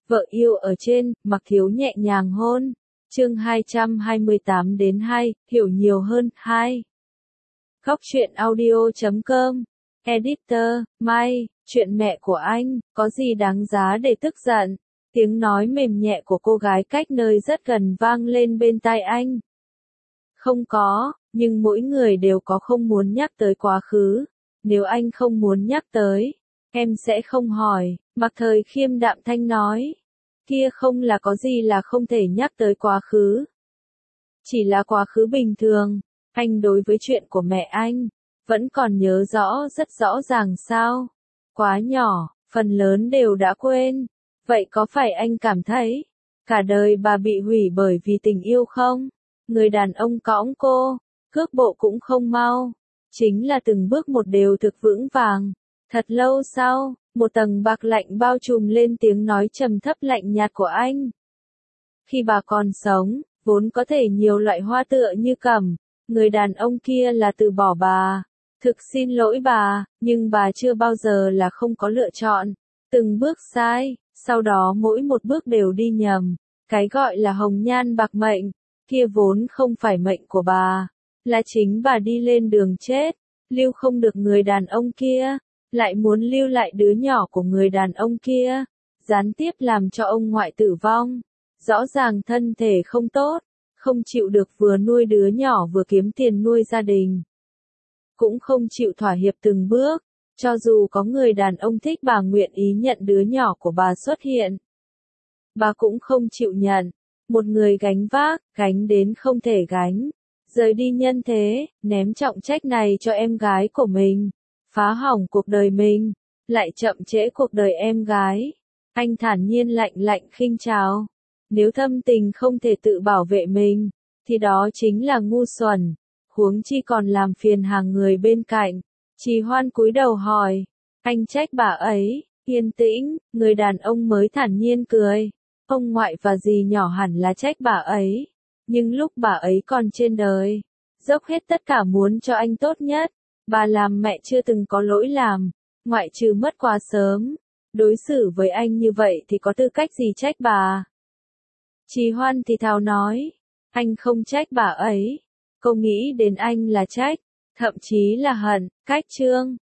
Vợ yêu ở trên, Mặc Thiếu nhẹ nhàng hôn. Chương 228-2, hiểu nhiều hơn, 2. Góc truyện audio.com. Editor, Mai, chuyện mẹ của anh, có gì đáng giá để tức giận? Tiếng nói mềm nhẹ của cô gái cách nơi rất gần vang lên bên tai anh. Không có, nhưng mỗi người đều có không muốn nhắc tới quá khứ. Nếu anh không muốn nhắc tới, em sẽ không hỏi, Mạc Thời Khiêm đạm thanh nói. Kia không là có gì là không thể nhắc tới quá khứ. Chỉ là quá khứ bình thường, anh đối với chuyện của mẹ anh, vẫn còn nhớ rõ rất rõ ràng sao? Quá nhỏ, phần lớn đều đã quên. Vậy có phải anh cảm thấy, cả đời bà bị hủy bởi vì tình yêu không? Người đàn ông cõng cô, cước bộ cũng không mau. Chính là từng bước một đều thực vững vàng. Thật lâu sau, một tầng bạc lạnh bao trùm lên tiếng nói trầm thấp lạnh nhạt của anh. Khi bà còn sống, vốn có thể nhiều loại hoa tựa như cẩm. Người đàn ông kia là từ bỏ bà. Thực xin lỗi bà, nhưng bà chưa bao giờ là không có lựa chọn. Từng bước sai, sau đó mỗi một bước đều đi nhầm. Cái gọi là hồng nhan bạc mệnh, kia vốn không phải mệnh của bà. Là chính bà đi lên đường chết, lưu không được người đàn ông kia, lại muốn lưu lại đứa nhỏ của người đàn ông kia, gián tiếp làm cho ông ngoại tử vong. Rõ ràng thân thể không tốt, không chịu được vừa nuôi đứa nhỏ vừa kiếm tiền nuôi gia đình. Cũng không chịu thỏa hiệp từng bước, cho dù có người đàn ông thích bà nguyện ý nhận đứa nhỏ của bà xuất hiện. Bà cũng không chịu nhận, một người gánh vác, gánh đến không thể gánh. Rời đi nhân thế, ném trọng trách này cho em gái của mình. Phá hỏng cuộc đời mình, lại chậm trễ cuộc đời em gái. Anh thản nhiên lạnh lạnh khinh chào. Nếu thâm tình không thể tự bảo vệ mình, thì đó chính là ngu xuẩn. Huống chi còn làm phiền hàng người bên cạnh. Trì Hoan cúi đầu hỏi. Anh trách bà ấy, yên tĩnh, người đàn ông mới thản nhiên cười. Ông ngoại và dì nhỏ hẳn là trách bà ấy. Nhưng lúc bà ấy còn trên đời, dốc hết tất cả muốn cho anh tốt nhất. Bà làm mẹ chưa từng có lỗi làm, ngoại trừ mất quá sớm. Đối xử với anh như vậy thì có tư cách gì trách bà? Trì Hoan thì thào nói, anh không trách bà ấy. Cô nghĩ đến anh là trách, thậm chí là hận. Cách chương